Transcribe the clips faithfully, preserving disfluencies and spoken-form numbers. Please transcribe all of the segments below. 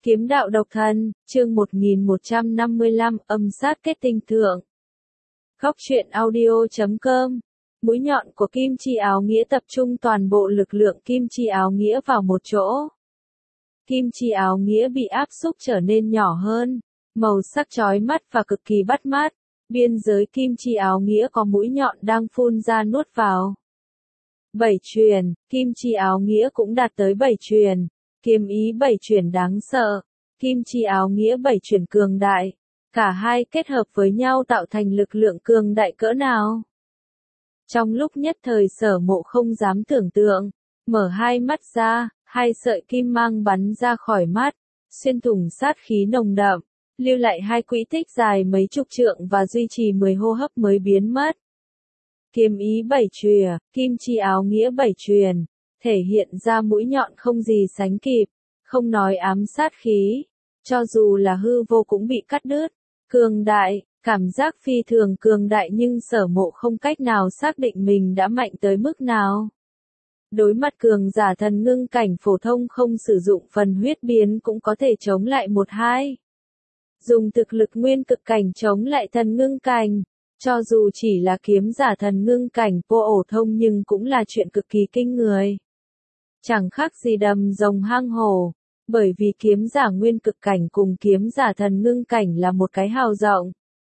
Kiếm đạo độc thân, chương một nghìn một trăm năm mươi lăm, âm sát kết tinh thượng. Góc truyện audio chấm com. Mũi nhọn của kim chi áo nghĩa tập trung toàn bộ lực lượng kim chi áo nghĩa vào một chỗ. Kim chi áo nghĩa bị áp xúc trở nên nhỏ hơn, màu sắc chói mắt và cực kỳ bắt mắt. Biên giới kim chi áo nghĩa có mũi nhọn đang phun ra nuốt vào. Bảy truyền, kim chi áo nghĩa cũng đạt tới bảy truyền. Kiếm ý bảy chuyển đáng sợ, kim chi áo nghĩa bảy chuyển cường đại, cả hai kết hợp với nhau tạo thành lực lượng cường đại cỡ nào. Trong lúc nhất thời Sở Mộ không dám tưởng tượng, mở hai mắt ra, hai sợi kim mang bắn ra khỏi mắt, xuyên thủng sát khí nồng đậm, lưu lại hai quỹ tích dài mấy chục trượng và duy trì mười hô hấp mới biến mất. Kiếm ý bảy chùy, kim chi áo nghĩa bảy truyền. Thể hiện ra mũi nhọn không gì sánh kịp, không nói ám sát khí, cho dù là hư vô cũng bị cắt đứt, cường đại, cảm giác phi thường cường đại nhưng Sở Mộ không cách nào xác định mình đã mạnh tới mức nào. Đối mặt cường giả thần ngưng cảnh phổ thông không sử dụng phần huyết biến cũng có thể chống lại một hai. Dùng thực lực nguyên cực cảnh chống lại thần ngưng cảnh, cho dù chỉ là kiếm giả thần ngưng cảnh phổ thông nhưng cũng là chuyện cực kỳ kinh người. Chẳng khác gì đầm rồng hang hổ, bởi vì kiếm giả nguyên cực cảnh cùng kiếm giả thần ngưng cảnh là một cái hào rộng.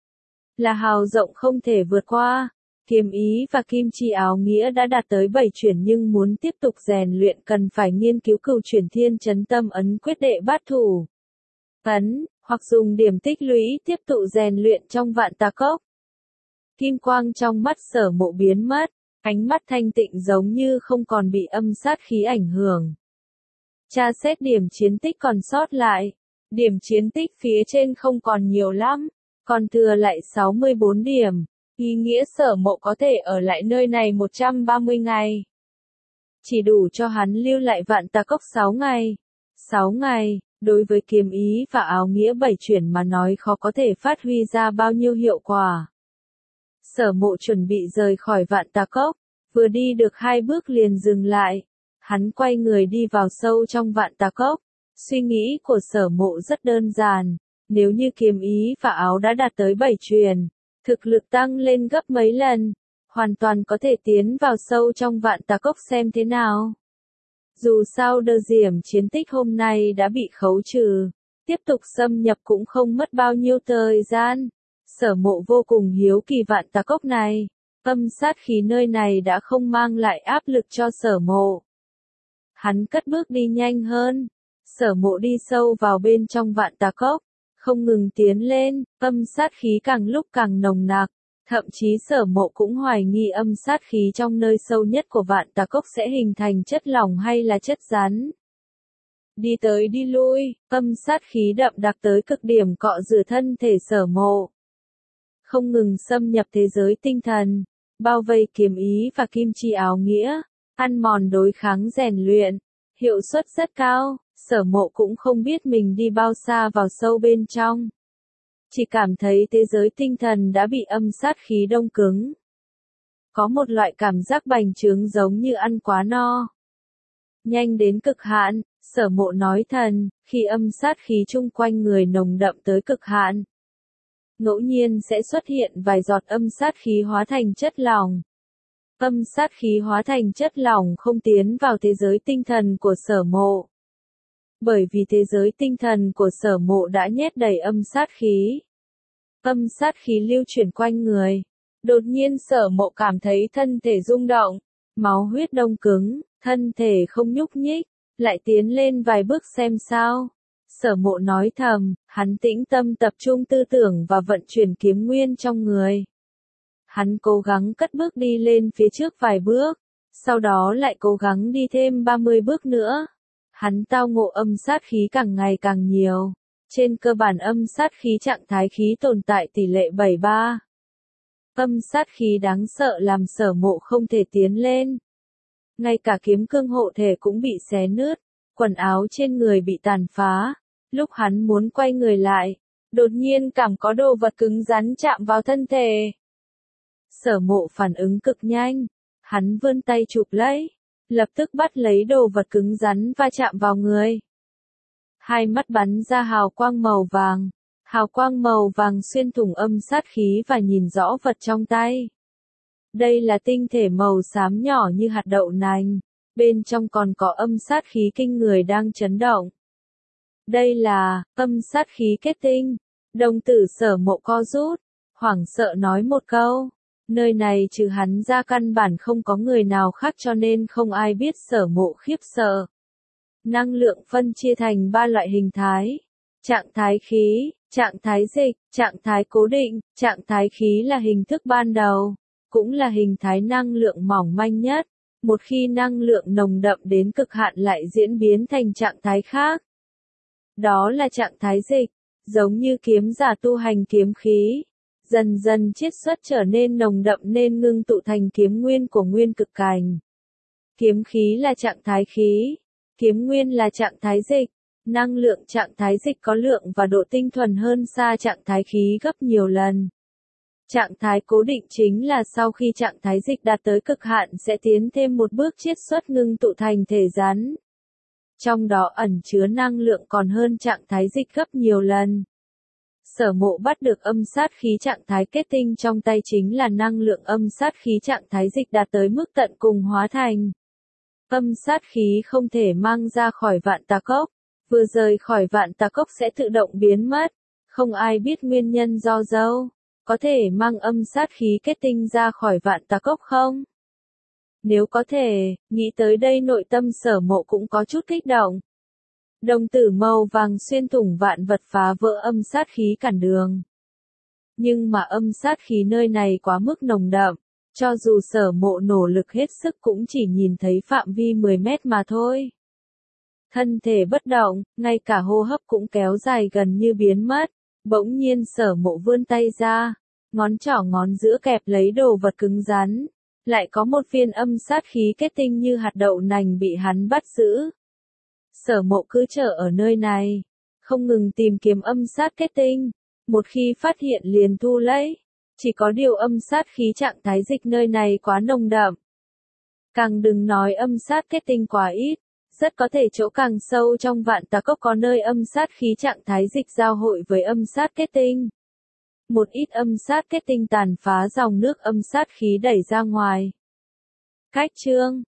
Là hào rộng không thể vượt qua, kiếm ý và kim chi áo nghĩa đã đạt tới bảy chuyển nhưng muốn tiếp tục rèn luyện cần phải nghiên cứu cửu chuyển thiên chấn tâm ấn quyết đệ bát thủ. Ấn, hoặc dùng điểm tích lũy tiếp tục rèn luyện trong vạn tà cốc. Kim quang trong mắt Sở Mộ biến mất. Ánh mắt thanh tịnh giống như không còn bị âm sát khí ảnh hưởng. Tra xét điểm chiến tích còn sót lại. Điểm chiến tích phía trên không còn nhiều lắm, còn thừa lại sáu mươi bốn điểm. Ý nghĩa Sở Mộ có thể ở lại nơi này một trăm ba mươi ngày. Chỉ đủ cho hắn lưu lại vạn tà cốc sáu ngày. sáu ngày, đối với kiếm ý và áo nghĩa bảy chuyển mà nói khó có thể phát huy ra bao nhiêu hiệu quả. Sở Mộ chuẩn bị rời khỏi vạn tà cốc, vừa đi được hai bước liền dừng lại. Hắn quay người đi vào sâu trong vạn tà cốc. Suy nghĩ của Sở Mộ rất đơn giản, nếu như kiếm ý và áo đã đạt tới bảy truyền, thực lực tăng lên gấp mấy lần, hoàn toàn có thể tiến vào sâu trong vạn tà cốc xem thế nào. Dù sao đơ diểm chiến tích hôm nay đã bị khấu trừ, tiếp tục xâm nhập cũng không mất bao nhiêu thời gian. Sở Mộ vô cùng hiếu kỳ vạn tà cốc này, âm sát khí nơi này đã không mang lại áp lực cho Sở Mộ. Hắn cất bước đi nhanh hơn, Sở Mộ đi sâu vào bên trong vạn tà cốc, không ngừng tiến lên, âm sát khí càng lúc càng nồng nặc, thậm chí Sở Mộ cũng hoài nghi âm sát khí trong nơi sâu nhất của vạn tà cốc sẽ hình thành chất lỏng hay là chất rắn. Đi tới đi lui, âm sát khí đậm đặc tới cực điểm cọ rửa thân thể Sở Mộ. Không ngừng xâm nhập thế giới tinh thần, bao vây kiếm ý và kim chi áo nghĩa, ăn mòn đối kháng rèn luyện, hiệu suất rất cao. Sở Mộ cũng không biết mình đi bao xa vào sâu bên trong. Chỉ cảm thấy thế giới tinh thần đã bị âm sát khí đông cứng. Có một loại cảm giác bành trướng giống như ăn quá no. Nhanh đến cực hạn, Sở Mộ nói thần, khi âm sát khí chung quanh người nồng đậm tới cực hạn. Ngẫu nhiên sẽ xuất hiện vài giọt âm sát khí hóa thành chất lỏng. Âm sát khí hóa thành chất lỏng không tiến vào thế giới tinh thần của Sở Mộ. Bởi vì thế giới tinh thần của Sở Mộ đã nhét đầy âm sát khí. Âm sát khí lưu chuyển quanh người. Đột nhiên Sở Mộ cảm thấy thân thể rung động, máu huyết đông cứng, thân thể không nhúc nhích, lại tiến lên vài bước xem sao. Sở Mộ nói thầm, hắn tĩnh tâm tập trung tư tưởng và vận chuyển kiếm nguyên trong người. Hắn cố gắng cất bước đi lên phía trước vài bước, sau đó lại cố gắng đi thêm ba mươi bước nữa. Hắn tao ngộ âm sát khí càng ngày càng nhiều. Trên cơ bản âm sát khí trạng thái khí tồn tại tỷ lệ bảy mươi ba. Âm sát khí đáng sợ làm Sở Mộ không thể tiến lên. Ngay cả kiếm cương hộ thể cũng bị xé nứt, quần áo trên người bị tàn phá. Lúc hắn muốn quay người lại, đột nhiên cảm có đồ vật cứng rắn chạm vào thân thể. Sở Mộ phản ứng cực nhanh, hắn vươn tay chụp lấy, lập tức bắt lấy đồ vật cứng rắn va chạm vào người. Hai mắt bắn ra hào quang màu vàng. Hào quang màu vàng xuyên thủng âm sát khí và nhìn rõ vật trong tay. Đây là tinh thể màu xám nhỏ như hạt đậu nành. Bên trong còn có âm sát khí kinh người đang chấn động. Đây là âm sát khí kết tinh. Đồng tử Sở Mộ co rút, hoảng sợ nói một câu. Nơi này trừ hắn ra căn bản không có người nào khác cho nên không ai biết Sở Mộ khiếp sợ. Năng lượng phân chia thành ba loại hình thái. Trạng thái khí, trạng thái dịch, trạng thái cố định. Trạng thái khí là hình thức ban đầu, cũng là hình thái năng lượng mỏng manh nhất. Một khi năng lượng nồng đậm đến cực hạn lại diễn biến thành trạng thái khác. Đó là trạng thái dịch, giống như kiếm giả tu hành kiếm khí. Dần dần chiết xuất trở nên nồng đậm nên ngưng tụ thành kiếm nguyên của nguyên cực cảnh. Kiếm khí là trạng thái khí, kiếm nguyên là trạng thái dịch. Năng lượng trạng thái dịch có lượng và độ tinh thuần hơn xa trạng thái khí gấp nhiều lần. Trạng thái cố định chính là sau khi trạng thái dịch đạt tới cực hạn sẽ tiến thêm một bước chiết xuất ngưng tụ thành thể rắn. Trong đó ẩn chứa năng lượng còn hơn trạng thái dịch gấp nhiều lần. Sở Mộ bắt được âm sát khí trạng thái kết tinh trong tay chính là năng lượng âm sát khí trạng thái dịch đạt tới mức tận cùng hóa thành. Âm sát khí không thể mang ra khỏi vạn tà cốc, vừa rời khỏi vạn tà cốc sẽ tự động biến mất, không ai biết nguyên nhân do đâu. Có thể mang âm sát khí kết tinh ra khỏi vạn tà cốc không? Nếu có thể, nghĩ tới đây nội tâm Sở Mộ cũng có chút kích động. Đồng tử màu vàng xuyên thủng vạn vật phá vỡ âm sát khí cản đường. Nhưng mà âm sát khí nơi này quá mức nồng đậm, cho dù Sở Mộ nỗ lực hết sức cũng chỉ nhìn thấy phạm vi mười mét mà thôi. Thân thể bất động, ngay cả hô hấp cũng kéo dài gần như biến mất. Bỗng nhiên Sở Mộ vươn tay ra, ngón trỏ ngón giữa kẹp lấy đồ vật cứng rắn. Lại có một viên âm sát khí kết tinh như hạt đậu nành bị hắn bắt giữ. Sở Mộ cứ chờ ở nơi này, không ngừng tìm kiếm âm sát kết tinh. Một khi phát hiện liền thu lấy. Chỉ có điều âm sát khí trạng thái dịch nơi này quá nồng đậm. Càng đừng nói âm sát kết tinh quá ít. Rất có thể chỗ càng sâu trong vạn tà cốc có nơi âm sát khí trạng thái dịch giao hội với âm sát kết tinh. Một ít âm sát kết tinh tàn phá dòng nước âm sát khí đẩy ra ngoài. Cách chương